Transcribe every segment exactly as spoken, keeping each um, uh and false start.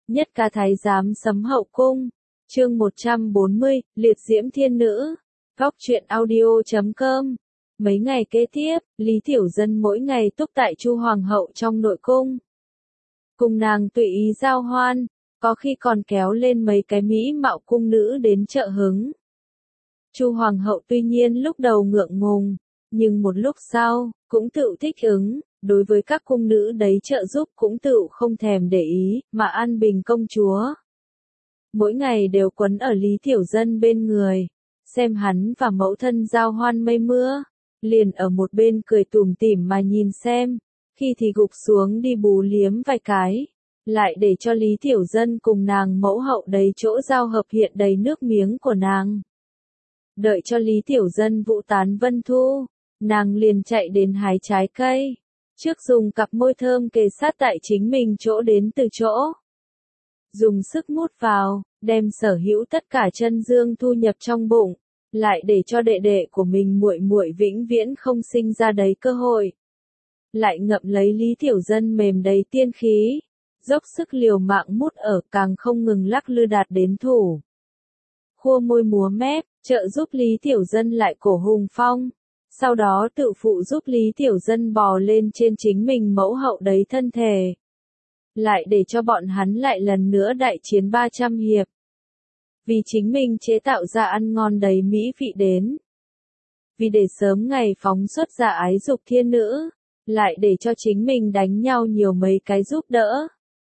Nhất ca thái giám sấm hậu cung. Chương một trăm bốn mươi, liệt diễm thiên nữ. Góc truyện audio chấm com. Mấy ngày kế tiếp, Lý Tiểu Dân mỗi ngày túc tại Chu Hoàng hậu trong nội cung. Cùng nàng tùy ý giao hoan, có khi còn kéo lên mấy cái mỹ mạo cung nữ đến trợ hứng. Chu Hoàng hậu tuy nhiên lúc đầu ngượng ngùng, nhưng một lúc sau, cũng tự thích ứng, đối với các cung nữ đấy trợ giúp cũng tự không thèm để ý, mà An Bình công chúa. Mỗi ngày đều quấn ở Lý Tiểu Dân bên người, xem hắn và mẫu thân giao hoan mây mưa, liền ở một bên cười tủm tỉm mà nhìn xem, khi thì gục xuống đi bú liếm vài cái, lại để cho Lý Tiểu Dân cùng nàng mẫu hậu đầy chỗ giao hợp hiện đầy nước miếng của nàng. Đợi cho Lý Tiểu Dân vũ tán vân thu, nàng liền chạy đến hái trái cây, trước dùng cặp môi thơm kề sát tại chính mình chỗ đến từ chỗ. Dùng sức mút vào, đem sở hữu tất cả chân dương thu nhập trong bụng, lại để cho đệ đệ của mình muội muội vĩnh viễn không sinh ra đấy cơ hội. Lại ngậm lấy Lý Tiểu Dân mềm đầy tiên khí, dốc sức liều mạng mút ở càng không ngừng lắc lư đạt đến thủ. Khua môi múa mép, trợ giúp Lý Tiểu Dân lại cổ hùng phong, sau đó tự phụ giúp Lý Tiểu Dân bò lên trên chính mình mẫu hậu đấy thân thể. Lại để cho bọn hắn lại lần nữa đại chiến ba trăm hiệp. Vì chính mình chế tạo ra ăn ngon đầy mỹ vị đến. Vì để sớm ngày phóng xuất ra ái dục thiên nữ, lại để cho chính mình đánh nhau nhiều mấy cái giúp đỡ.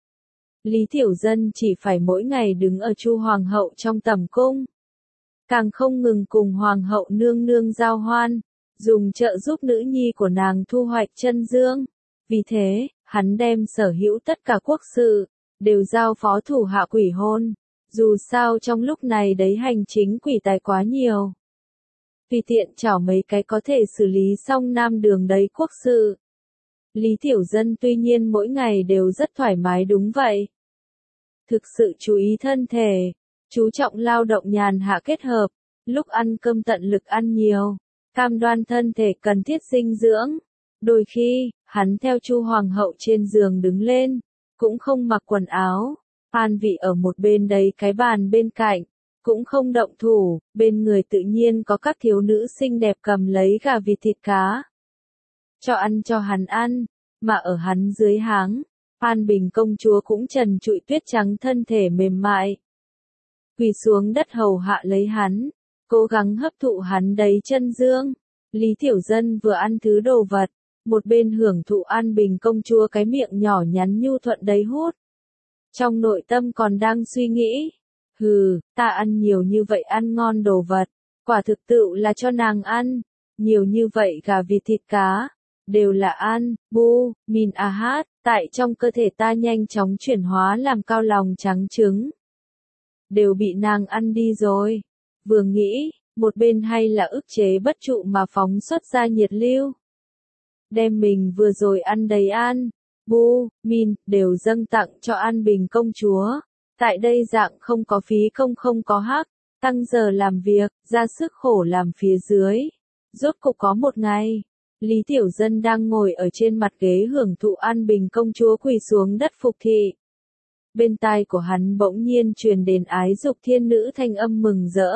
Lý Tiểu Dân chỉ phải mỗi ngày đứng ở Chu Hoàng hậu trong tầm cung. Càng không ngừng cùng Hoàng hậu nương nương giao hoan, dùng trợ giúp nữ nhi của nàng thu hoạch chân dương. Vì thế, hắn đem sở hữu tất cả quốc sự, đều giao phó thủ hạ quỷ hôn. Dù sao trong lúc này đấy hành chính quỷ tài quá nhiều. Tùy tiện chảo mấy cái có thể xử lý xong nam đường đấy quốc sự. Lý Tiểu Dân tuy nhiên mỗi ngày đều rất thoải mái đúng vậy. Thực sự chú ý thân thể, chú trọng lao động nhàn hạ kết hợp, lúc ăn cơm tận lực ăn nhiều, cam đoan thân thể cần thiết dinh dưỡng. Đôi khi, hắn theo Chu Hoàng hậu trên giường đứng lên, cũng không mặc quần áo, an vị ở một bên đấy cái bàn bên cạnh, cũng không động thủ, bên người tự nhiên có các thiếu nữ xinh đẹp cầm lấy gà vịt thịt cá. Cho ăn cho hắn ăn, mà ở hắn dưới háng, An Bình công chúa cũng trần trụi tuyết trắng thân thể mềm mại. Quỳ xuống đất hầu hạ lấy hắn, cố gắng hấp thụ hắn đấy chân dương. Lý Tiểu Dân vừa ăn thứ đồ vật, một bên hưởng thụ An Bình công chúa cái miệng nhỏ nhắn nhu thuận đầy hút. Trong nội tâm còn đang suy nghĩ, hừ, ta ăn nhiều như vậy ăn ngon đồ vật, quả thực tự là cho nàng ăn, nhiều như vậy gà vịt thịt cá, đều là ăn, bu, min a hát, tại trong cơ thể ta nhanh chóng chuyển hóa làm cao lòng trắng trứng. Đều bị nàng ăn đi rồi, vừa nghĩ, một bên hay là ức chế bất trụ mà phóng xuất ra nhiệt lưu. Đem mình vừa rồi ăn đầy an, bu, min, đều dâng tặng cho An Bình công chúa. Tại đây dạng không có phí công không có hắc, tăng giờ làm việc, ra sức khổ làm phía dưới. Rốt cục có một ngày, Lý Tiểu Dân đang ngồi ở trên mặt ghế hưởng thụ An Bình công chúa quỳ xuống đất phục thị. Bên tai của hắn bỗng nhiên truyền đến ái dục thiên nữ thanh âm mừng rỡ.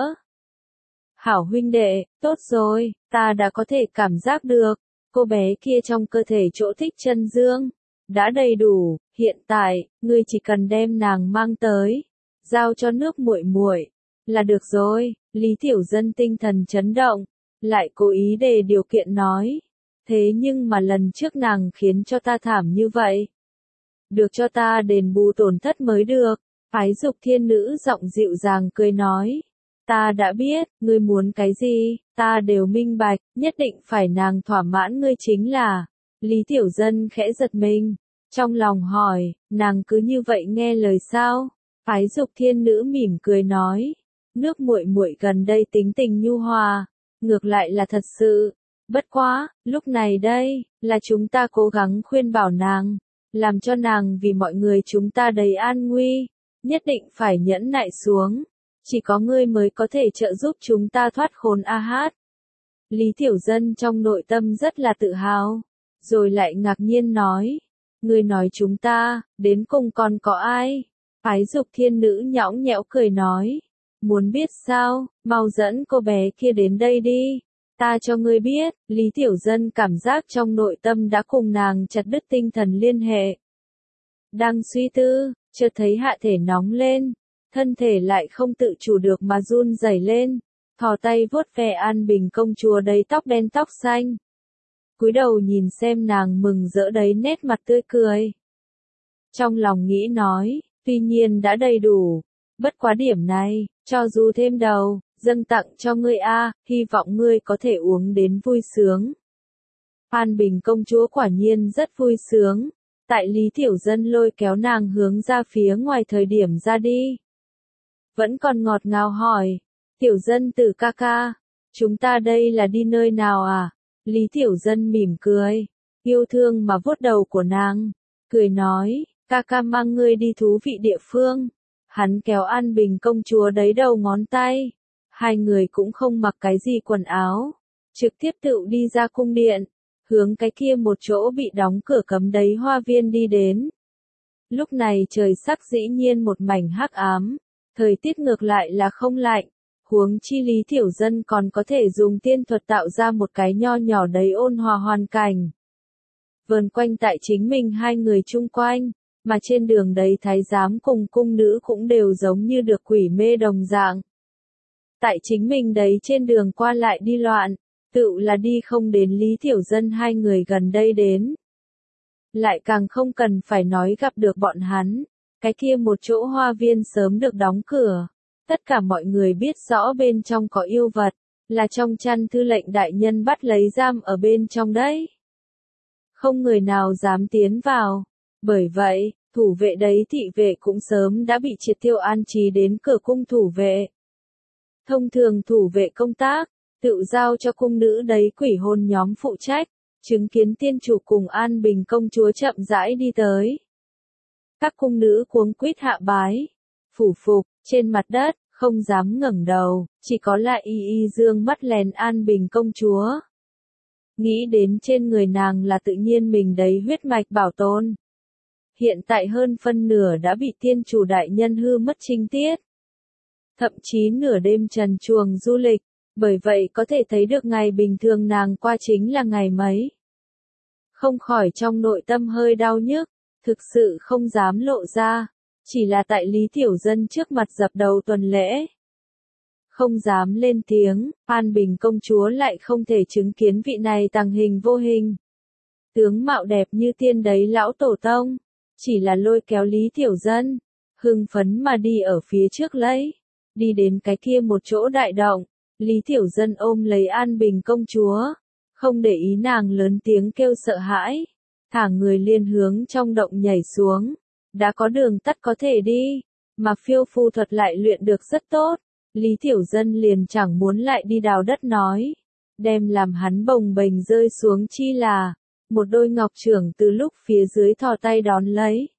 Hảo huynh đệ, tốt rồi, ta đã có thể cảm giác được, cô bé kia trong cơ thể chỗ thích chân dương, đã đầy đủ, hiện tại, ngươi chỉ cần đem nàng mang tới, giao cho nước muội muội là được rồi. Lý Tiểu Dân tinh thần chấn động, lại cố ý đề điều kiện nói, thế nhưng mà lần trước nàng khiến cho ta thảm như vậy, được cho ta đền bù tổn thất mới được. Ái dục thiên nữ giọng dịu dàng cười nói, ta đã biết, ngươi muốn cái gì, ta đều minh bạch, nhất định phải nàng thỏa mãn ngươi chính là. Lý Tiểu Dân khẽ giật mình, trong lòng hỏi, nàng cứ như vậy nghe lời sao? Ái dục thiên nữ mỉm cười nói, nước muội muội gần đây tính tình nhu hòa, ngược lại là thật sự. Bất quá, lúc này đây, là chúng ta cố gắng khuyên bảo nàng, làm cho nàng vì mọi người chúng ta đầy an nguy, nhất định phải nhẫn nại xuống. Chỉ có ngươi mới có thể trợ giúp chúng ta thoát khốn a hát. Lý Tiểu Dân trong nội tâm rất là tự hào, rồi lại ngạc nhiên nói, ngươi nói chúng ta, đến cùng còn có ai? Ái dục thiên nữ nhõng nhẽo cười nói. Muốn biết sao, mau dẫn cô bé kia đến đây đi. Ta cho ngươi biết, Lý Tiểu Dân cảm giác trong nội tâm đã cùng nàng chặt đứt tinh thần liên hệ. Đang suy tư, chợt thấy hạ thể nóng lên, thân thể lại không tự chủ được mà run rẩy lên, thò tay vuốt ve An Bình công chúa đầy tóc đen tóc xanh. Cúi đầu nhìn xem nàng mừng rỡ đấy nét mặt tươi cười. Trong lòng nghĩ nói, tuy nhiên đã đầy đủ, bất quá điểm này, cho dù thêm đầu, dâng tặng cho ngươi a, hy vọng ngươi có thể uống đến vui sướng. An Bình công chúa quả nhiên rất vui sướng, tại Lý Tiểu Dân lôi kéo nàng hướng ra phía ngoài thời điểm ra đi. Vẫn còn ngọt ngào hỏi, Tiểu Dân từ ca ca, chúng ta đây là đi nơi nào à? Lý Tiểu Dân mỉm cười, yêu thương mà vuốt đầu của nàng, cười nói, ca ca mang ngươi đi thú vị địa phương. Hắn kéo An Bình công chúa đấy đầu ngón tay, hai người cũng không mặc cái gì quần áo, trực tiếp tự đi ra cung điện, hướng cái kia một chỗ bị đóng cửa cấm đấy hoa viên đi đến. Lúc này trời sắc dĩ nhiên một mảnh hắc ám, thời tiết ngược lại là không lạnh, huống chi Lý Tiểu Dân còn có thể dùng tiên thuật tạo ra một cái nho nhỏ đấy ôn hòa hoàn cảnh. Vờn quanh tại chính mình hai người chung quanh, mà trên đường đấy thái giám cùng cung nữ cũng đều giống như được quỷ mê đồng dạng. Tại chính mình đấy trên đường qua lại đi loạn, tự là đi không đến Lý Tiểu Dân hai người gần đây đến. Lại càng không cần phải nói gặp được bọn hắn, cái kia một chỗ hoa viên sớm được đóng cửa. Tất cả mọi người biết rõ bên trong có yêu vật, là trong chăn thư lệnh đại nhân bắt lấy giam ở bên trong đấy. Không người nào dám tiến vào, bởi vậy, thủ vệ đấy thị vệ cũng sớm đã bị triệt tiêu an trí đến cửa cung thủ vệ. Thông thường thủ vệ công tác, tự giao cho cung nữ đấy quỷ hồn nhóm phụ trách, chứng kiến tiên chủ cùng An Bình công chúa chậm rãi đi tới. Các cung nữ cuống quýt hạ bái, phủ phục, trên mặt đất, không dám ngẩng đầu, chỉ có lại y y dương mắt lèn An Bình công chúa. Nghĩ đến trên người nàng là tự nhiên mình đấy huyết mạch bảo tồn. Hiện tại hơn phân nửa đã bị tiên chủ đại nhân hư mất trinh tiết. Thậm chí nửa đêm trần truồng du lịch, bởi vậy có thể thấy được ngày bình thường nàng qua chính là ngày mấy. Không khỏi trong nội tâm hơi đau nhức, thực sự không dám lộ ra, chỉ là tại Lý Tiểu Dân trước mặt dập đầu tuần lễ. Không dám lên tiếng, An Bình công chúa lại không thể chứng kiến vị này tàng hình vô hình. Tướng mạo đẹp như tiên đấy lão tổ tông, chỉ là lôi kéo Lý Tiểu Dân, hưng phấn mà đi ở phía trước lấy, đi đến cái kia một chỗ đại động, Lý Tiểu Dân ôm lấy An Bình công chúa, không để ý nàng lớn tiếng kêu sợ hãi, thả người liên hướng trong động nhảy xuống, đã có đường tắt có thể đi, mà phiêu phu thuật lại luyện được rất tốt, Lý Tiểu Dân liền chẳng muốn lại đi đào đất nói, đem làm hắn bồng bềnh rơi xuống chi là, một đôi ngọc trưởng từ lúc phía dưới thò tay đón lấy.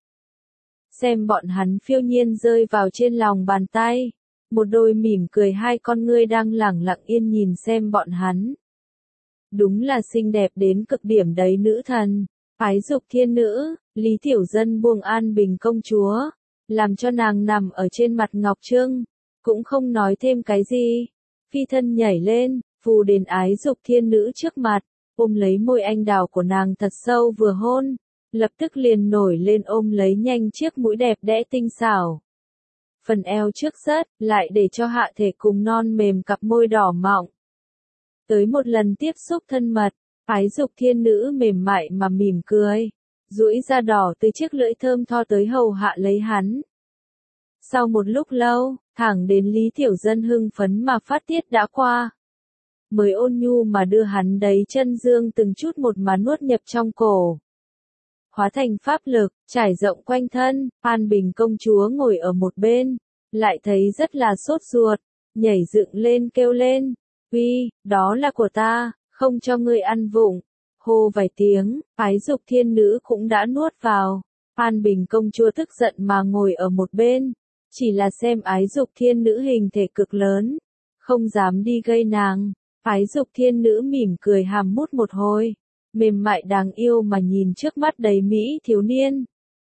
Xem bọn hắn phiêu nhiên rơi vào trên lòng bàn tay, một đôi mỉm cười hai con ngươi đang lẳng lặng yên nhìn xem bọn hắn. Đúng là xinh đẹp đến cực điểm đấy nữ thần, ái dục thiên nữ, Lý Tiểu Dân buông An Bình công chúa, làm cho nàng nằm ở trên mặt ngọc trưng, cũng không nói thêm cái gì, phi thân nhảy lên, phù đến ái dục thiên nữ trước mặt, ôm lấy môi anh đào của nàng thật sâu vừa hôn, lập tức liền nổi lên ôm lấy nhanh chiếc mũi đẹp đẽ tinh xảo. Phần eo trước rớt, lại để cho hạ thể cùng non mềm cặp môi đỏ mọng. Tới một lần tiếp xúc thân mật, ái dục thiên nữ mềm mại mà mỉm cười, duỗi ra đỏ từ chiếc lưỡi thơm tho tới hầu hạ lấy hắn. Sau một lúc lâu, thẳng đến Lý Tiểu Dân hưng phấn mà phát tiết đã qua. Mới ôn nhu mà đưa hắn đấy chân dương từng chút một mà nuốt nhập trong cổ. Hóa thành pháp lực, trải rộng quanh thân, An Bình công chúa ngồi ở một bên, lại thấy rất là sốt ruột, nhảy dựng lên kêu lên, uy, đó là của ta, không cho ngươi ăn vụng. Hô vài tiếng, ái dục thiên nữ cũng đã nuốt vào, An Bình công chúa tức giận mà ngồi ở một bên, chỉ là xem ái dục thiên nữ hình thể cực lớn, không dám đi gây nàng. Ái dục thiên nữ mỉm cười hàm mút một hồi, mềm mại đáng yêu mà nhìn trước mắt đầy mỹ thiếu niên.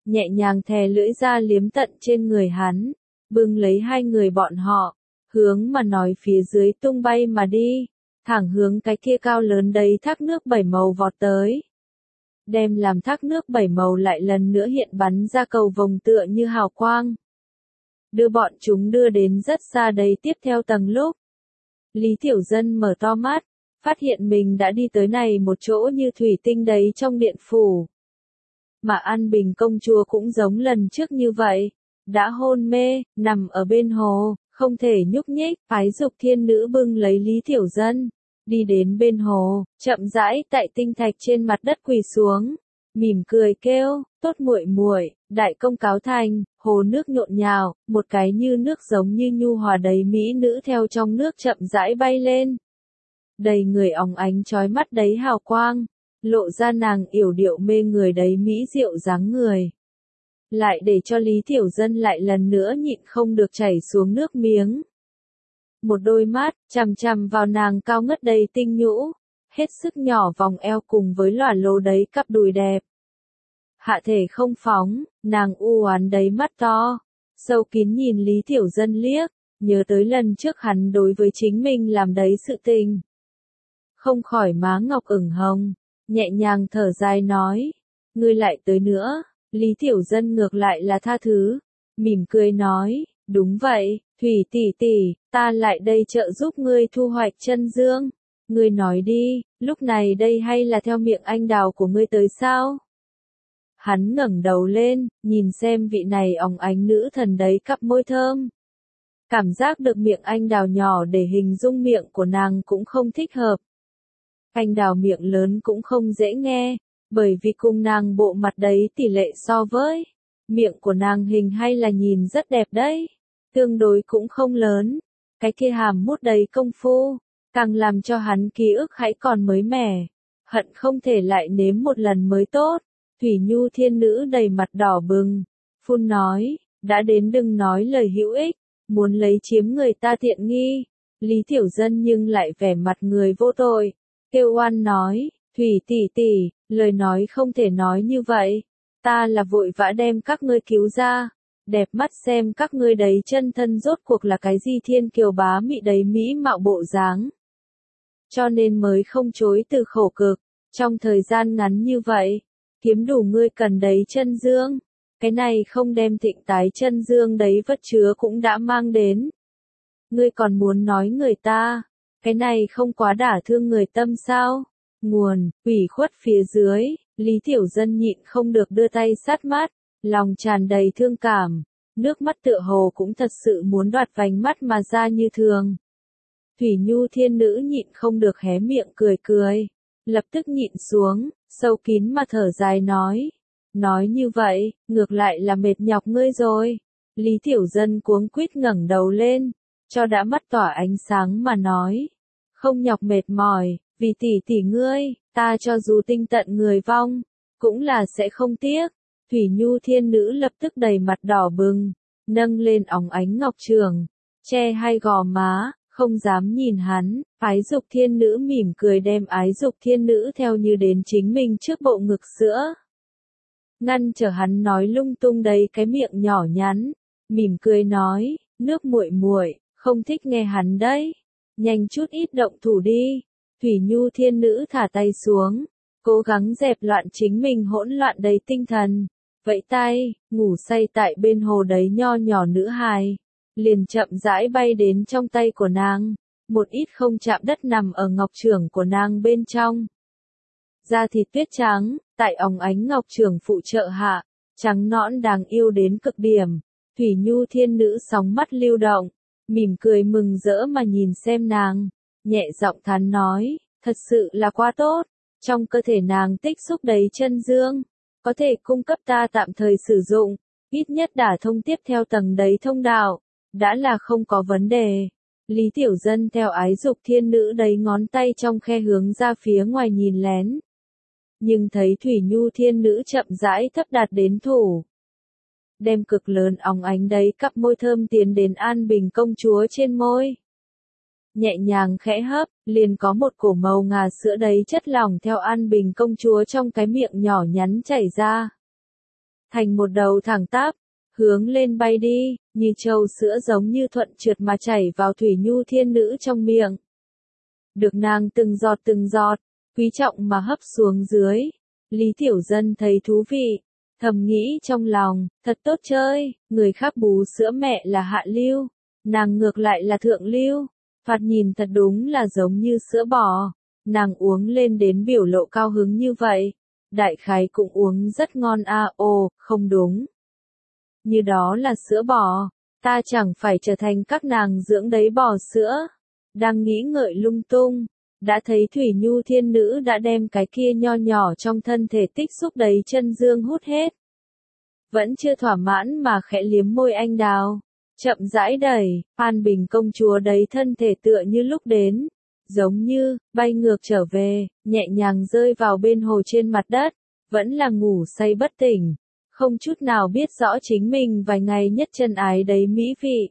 nhẹ nhàng thè lưỡi ra liếm tận trên người hắn, bưng lấy hai người bọn họ, hướng mà nói phía dưới tung bay mà đi, thẳng hướng cái kia cao lớn đấy thác nước bảy màu vọt tới. Đem làm thác nước bảy màu lại lần nữa hiện bắn ra cầu vồng tựa như hào quang. Đưa bọn chúng đưa đến rất xa đấy tiếp theo tầng lúc. Lý Tiểu Dân mở to mắt, phát hiện mình đã đi tới này một chỗ như thủy tinh đấy trong điện phủ. Mà An Bình công chúa cũng giống lần trước như vậy, đã hôn mê, nằm ở bên hồ, không thể nhúc nhích, phái dục thiên nữ bưng lấy Lý Tiểu Dân, đi đến bên hồ, chậm rãi tại tinh thạch trên mặt đất quỳ xuống, mỉm cười kêu, tốt muội muội, đại công cáo thành, hồ nước nhộn nhào, một cái như nước giống như nhu hòa đầy mỹ nữ theo trong nước chậm rãi bay lên. Đầy người óng ánh chói mắt đấy hào quang, lộ ra nàng yểu điệu mê người đấy mỹ diệu dáng người. Lại để cho Lý Tiểu Dân lại lần nữa nhịn không được chảy xuống nước miếng. Một đôi mắt, chằm chằm vào nàng cao ngất đầy tinh nhũ, hết sức nhỏ vòng eo cùng với lòa lố đấy cặp đùi đẹp. Hạ thể không phóng, nàng u oán đấy mắt to, sâu kín nhìn Lý Tiểu Dân liếc, nhớ tới lần trước hắn đối với chính mình làm đấy sự tình. Không khỏi má ngọc ửng hồng, nhẹ nhàng thở dài nói, ngươi lại tới nữa, Lý Tiểu Dân ngược lại là tha thứ, mỉm cười nói, đúng vậy, Thủy tỷ tỷ, ta lại đây trợ giúp ngươi thu hoạch chân dương, ngươi nói đi, lúc này đây hay là theo miệng anh đào của ngươi tới sao? Hắn ngẩng đầu lên, nhìn xem vị này óng ánh nữ thần đấy cặp môi thơm. Cảm giác được miệng anh đào nhỏ để hình dung miệng của nàng cũng không thích hợp. Anh đào miệng lớn cũng không dễ nghe, bởi vì cùng nàng bộ mặt đấy tỷ lệ so với miệng của nàng hình hay là nhìn rất đẹp đấy, tương đối cũng không lớn. Cái kia hàm mút đầy công phu, càng làm cho hắn ký ức hãy còn mới mẻ, hận không thể lại nếm một lần mới tốt. Thủy Nhu thiên nữ đầy mặt đỏ bừng, phun nói, đã đến đừng nói lời hữu ích, muốn lấy chiếm người ta tiện nghi. Lý Tiểu Dân nhưng lại vẻ mặt người vô tội, kêu oan nói, Thủy tỷ tỷ, lời nói không thể nói như vậy, ta là vội vã đem các ngươi cứu ra, đẹp mắt xem các ngươi đấy chân thân rốt cuộc là cái gì thiên kiều bá mị đấy mỹ mạo bộ dáng. Cho nên mới không chối từ khổ cực, trong thời gian ngắn như vậy, kiếm đủ ngươi cần đấy chân dương, cái này không đem thịnh tái chân dương đấy vất chứa cũng đã mang đến. Ngươi còn muốn nói người ta, cái này không quá đả thương người tâm sao? Nguồn, ủy khuất phía dưới, Lý Tiểu Dân nhịn không được đưa tay sát mắt, lòng tràn đầy thương cảm, nước mắt tựa hồ cũng thật sự muốn đoạt vành mắt mà ra như thường. Thủy Nhu thiên nữ nhịn không được hé miệng cười cười, lập tức nhịn xuống, sâu kín mà thở dài nói. Nói như vậy, ngược lại là mệt nhọc ngươi rồi. Lý Tiểu Dân cuống quýt ngẩng đầu lên, cho đã mắt tỏa ánh sáng mà nói. Không nhọc mệt mỏi, vì tỷ tỷ ngươi, ta cho dù tinh tận người vong, cũng là sẽ không tiếc. Thủy Nhu thiên nữ lập tức đầy mặt đỏ bừng, nâng lên óng ánh ngọc trường, che hai gò má, không dám nhìn hắn. Ái dục thiên nữ mỉm cười đem ái dục thiên nữ theo như đến chính mình trước bộ ngực sữa. Ngăn trở hắn nói lung tung đấy cái miệng nhỏ nhắn, mỉm cười nói, nước muội muội, không thích nghe hắn đấy. Nhanh chút ít động thủ đi. Thủy Nhu thiên nữ thả tay xuống, cố gắng dẹp loạn chính mình hỗn loạn đầy tinh thần. Vẫy tay, ngủ say tại bên hồ đấy nho nhỏ nữ hài, liền chậm rãi bay đến trong tay của nàng, một ít không chạm đất nằm ở ngọc trưởng của nàng bên trong. Da thịt tuyết trắng, tại óng ánh ngọc trưởng phụ trợ hạ, trắng nõn đáng yêu đến cực điểm. Thủy Nhu thiên nữ sóng mắt lưu động, mỉm cười mừng rỡ mà nhìn xem nàng, nhẹ giọng thán nói, thật sự là quá tốt, trong cơ thể nàng tích xúc đầy chân dương, có thể cung cấp ta tạm thời sử dụng, ít nhất đả thông tiếp theo tầng đấy thông đạo, đã là không có vấn đề. Lý Tiểu Dân theo ái dục thiên nữ đấy ngón tay trong khe hướng ra phía ngoài nhìn lén. Nhưng thấy Thủy Nhu thiên nữ chậm rãi thấp đạt đến thủ. Đem cực lớn óng ánh đấy cặp môi thơm tiến đến An Bình công chúa trên môi. Nhẹ nhàng khẽ hấp, liền có một cổ màu ngà sữa đấy chất lỏng theo An Bình công chúa trong cái miệng nhỏ nhắn chảy ra. thành một đầu thẳng tắp, hướng lên bay đi, như châu sữa giống như thuận trượt mà chảy vào Thủy Nhu thiên nữ trong miệng. Được nàng từng giọt từng giọt, quý trọng mà hấp xuống dưới. Lý Tiểu Dân thấy thú vị, thầm nghĩ trong lòng, thật tốt chơi, người khác bú sữa mẹ là hạ lưu, nàng ngược lại là thượng lưu, thoạt nhìn thật đúng là giống như sữa bò, nàng uống lên đến biểu lộ cao hứng như vậy, đại khái cũng uống rất ngon a à, ồ, không đúng. Như đó là sữa bò, ta chẳng phải trở thành các nàng dưỡng đấy bò sữa, đang nghĩ ngợi lung tung. Đã thấy Thủy Nhu thiên nữ đã đem cái kia nho nhỏ trong thân thể tích xúc đấy chân dương hút hết. Vẫn chưa thỏa mãn mà khẽ liếm môi anh đào. Chậm rãi đẩy, An Bình công chúa đấy thân thể tựa như lúc đến. Giống như, bay ngược trở về, nhẹ nhàng rơi vào bên hồ trên mặt đất. Vẫn là ngủ say bất tỉnh. Không chút nào biết rõ chính mình vài ngày nhất chân ái đấy mỹ vị.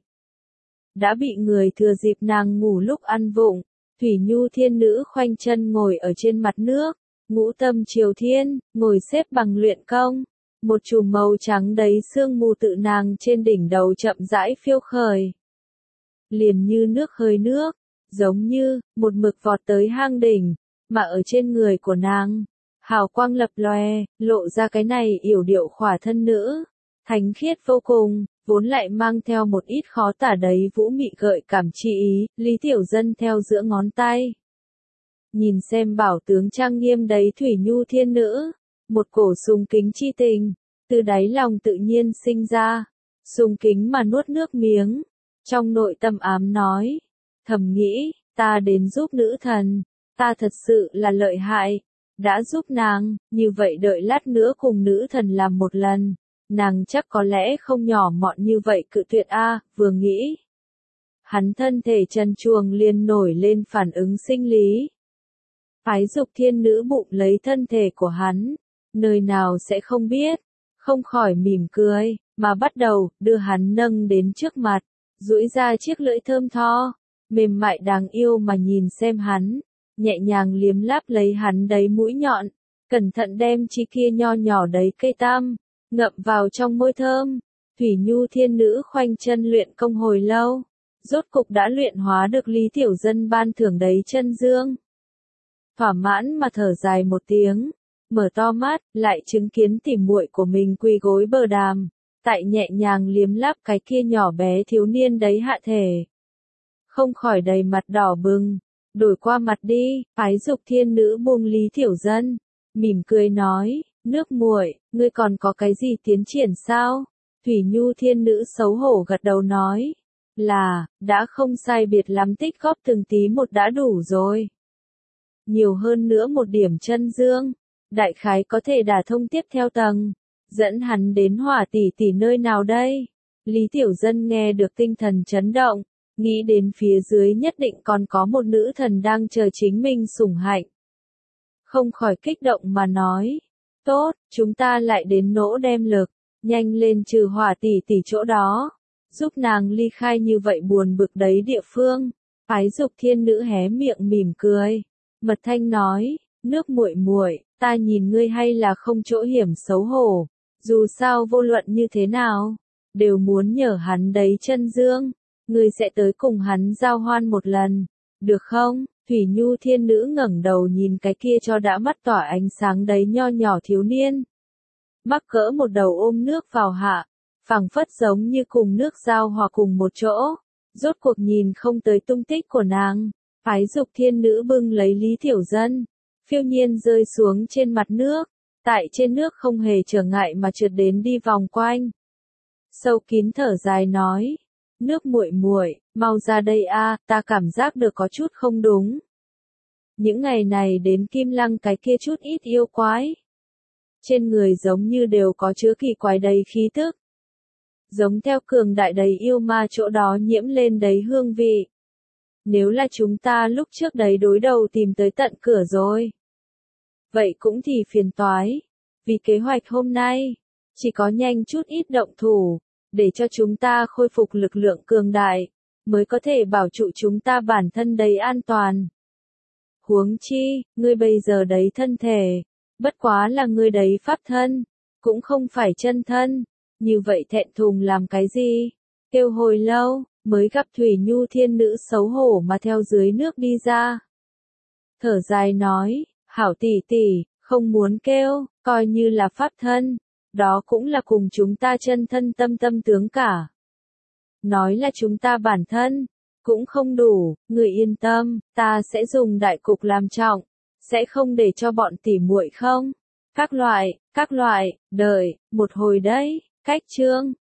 Đã bị người thừa dịp nàng ngủ lúc ăn vụng. Thủy Nhu thiên nữ khoanh chân ngồi ở trên mặt nước, ngũ tâm triều thiên, ngồi xếp bằng luyện công. Một chùm màu trắng đấy sương mù tự nàng trên đỉnh đầu chậm rãi phiêu khởi. Liền như nước hơi nước, giống như, một mực vọt tới hang đỉnh, mà ở trên người của nàng. Hào quang lập lòe, lộ ra cái này yểu điệu khỏa thân nữ. Thánh khiết vô cùng. Vốn lại mang theo một ít khó tả đấy vũ mị gợi cảm chi ý, Lý Tiểu Dân theo giữa ngón tay. Nhìn xem bảo tướng trang nghiêm đấy Thủy Nhu thiên nữ, một cổ sùng kính chi tình, từ đáy lòng tự nhiên sinh ra, sùng kính mà nuốt nước miếng, trong nội tâm ám nói, thầm nghĩ, ta đến giúp nữ thần, ta thật sự là lợi hại, đã giúp nàng, như vậy đợi lát nữa cùng nữ thần làm một lần. Nàng chắc có lẽ không nhỏ mọn như vậy cự tuyệt a, à, vừa nghĩ. Hắn thân thể trần truồng liền nổi lên phản ứng sinh lý. Phái dục thiên nữ bụng lấy thân thể của hắn, nơi nào sẽ không biết, không khỏi mỉm cười, mà bắt đầu đưa hắn nâng đến trước mặt, duỗi ra chiếc lưỡi thơm tho, mềm mại đáng yêu mà nhìn xem hắn, nhẹ nhàng liếm láp lấy hắn đấy mũi nhọn, cẩn thận đem chi kia nho nhỏ đấy cây tam. Ngậm vào trong môi thơm, Thủy Nhu thiên nữ khoanh chân luyện công hồi lâu, rốt cục đã luyện hóa được Lý Tiểu Dân ban thưởng đấy chân dương. Thỏa mãn mà thở dài một tiếng, mở to mắt, lại chứng kiến tỉ muội của mình quỳ gối bờ đàm, tại nhẹ nhàng liếm láp cái kia nhỏ bé thiếu niên đấy hạ thể. Không khỏi đầy mặt đỏ bừng, đổi qua mặt đi, phái dục thiên nữ buông Lý Tiểu Dân, mỉm cười nói. Nước muội, ngươi còn có cái gì tiến triển sao? Thủy Nhu thiên nữ xấu hổ gật đầu nói. Là, đã không sai biệt lắm tích góp từng tí một đã đủ rồi. Nhiều hơn nữa một điểm chân dương. Đại khái có thể đả thông tiếp theo tầng. Dẫn hắn đến hỏa tỷ tỷ nơi nào đây? Lý Tiểu Dân nghe được tinh thần chấn động. Nghĩ đến phía dưới nhất định còn có một nữ thần đang chờ chính mình sủng hạnh. Không khỏi kích động mà nói. Tốt, chúng ta lại đến nỗ đem lực, nhanh lên trừ hỏa tỷ tỷ chỗ đó, giúp nàng ly khai như vậy buồn bực đấy địa phương. Phái dục thiên nữ hé miệng mỉm cười, mật thanh nói, nước muội muội, ta nhìn ngươi hay là không chỗ hiểm xấu hổ, dù sao vô luận như thế nào, đều muốn nhờ hắn đấy chân dương, ngươi sẽ tới cùng hắn giao hoan một lần, được không? Thủy Nhu thiên nữ ngẩng đầu nhìn cái kia cho đã mắt tỏa ánh sáng đấy nho nhỏ thiếu niên. Mắc cỡ một đầu ôm nước vào hạ, phẳng phất giống như cùng nước giao hòa cùng một chỗ. Rốt cuộc nhìn không tới tung tích của nàng, phái dục thiên nữ bưng lấy Lý Tiểu Dân, phiêu nhiên rơi xuống trên mặt nước, tại trên nước không hề trở ngại mà trượt đến đi vòng quanh. Sâu kín thở dài nói. Nước muội muội, mau ra đây a, ta cảm giác được có chút không đúng. Những ngày này đến Kim Lăng cái kia chút ít yêu quái. Trên người giống như đều có chứa kỳ quái đầy khí tức. Giống theo cường đại đầy yêu ma chỗ đó nhiễm lên đầy hương vị. Nếu là chúng ta lúc trước đấy đối đầu tìm tới tận cửa rồi. Vậy cũng thì phiền toái. Vì kế hoạch hôm nay, chỉ có nhanh chút ít động thủ. Để cho chúng ta khôi phục lực lượng cường đại, mới có thể bảo trụ chúng ta bản thân đấy an toàn. Huống chi, ngươi bây giờ đấy thân thể, bất quá là ngươi đấy pháp thân, cũng không phải chân thân. Như vậy thẹn thùng làm cái gì? Kêu hồi lâu, mới gặp Thủy Nhu thiên nữ xấu hổ mà theo dưới nước đi ra. Thở dài nói, hảo tỷ tỷ, không muốn kêu, coi như là pháp thân. Đó cũng là cùng chúng ta chân thân tâm tâm tướng cả. Nói là chúng ta bản thân, cũng không đủ, người yên tâm, ta sẽ dùng đại cục làm trọng, sẽ không để cho bọn tỉ muội không. Các loại, các loại, đợi, một hồi đấy, cách chương.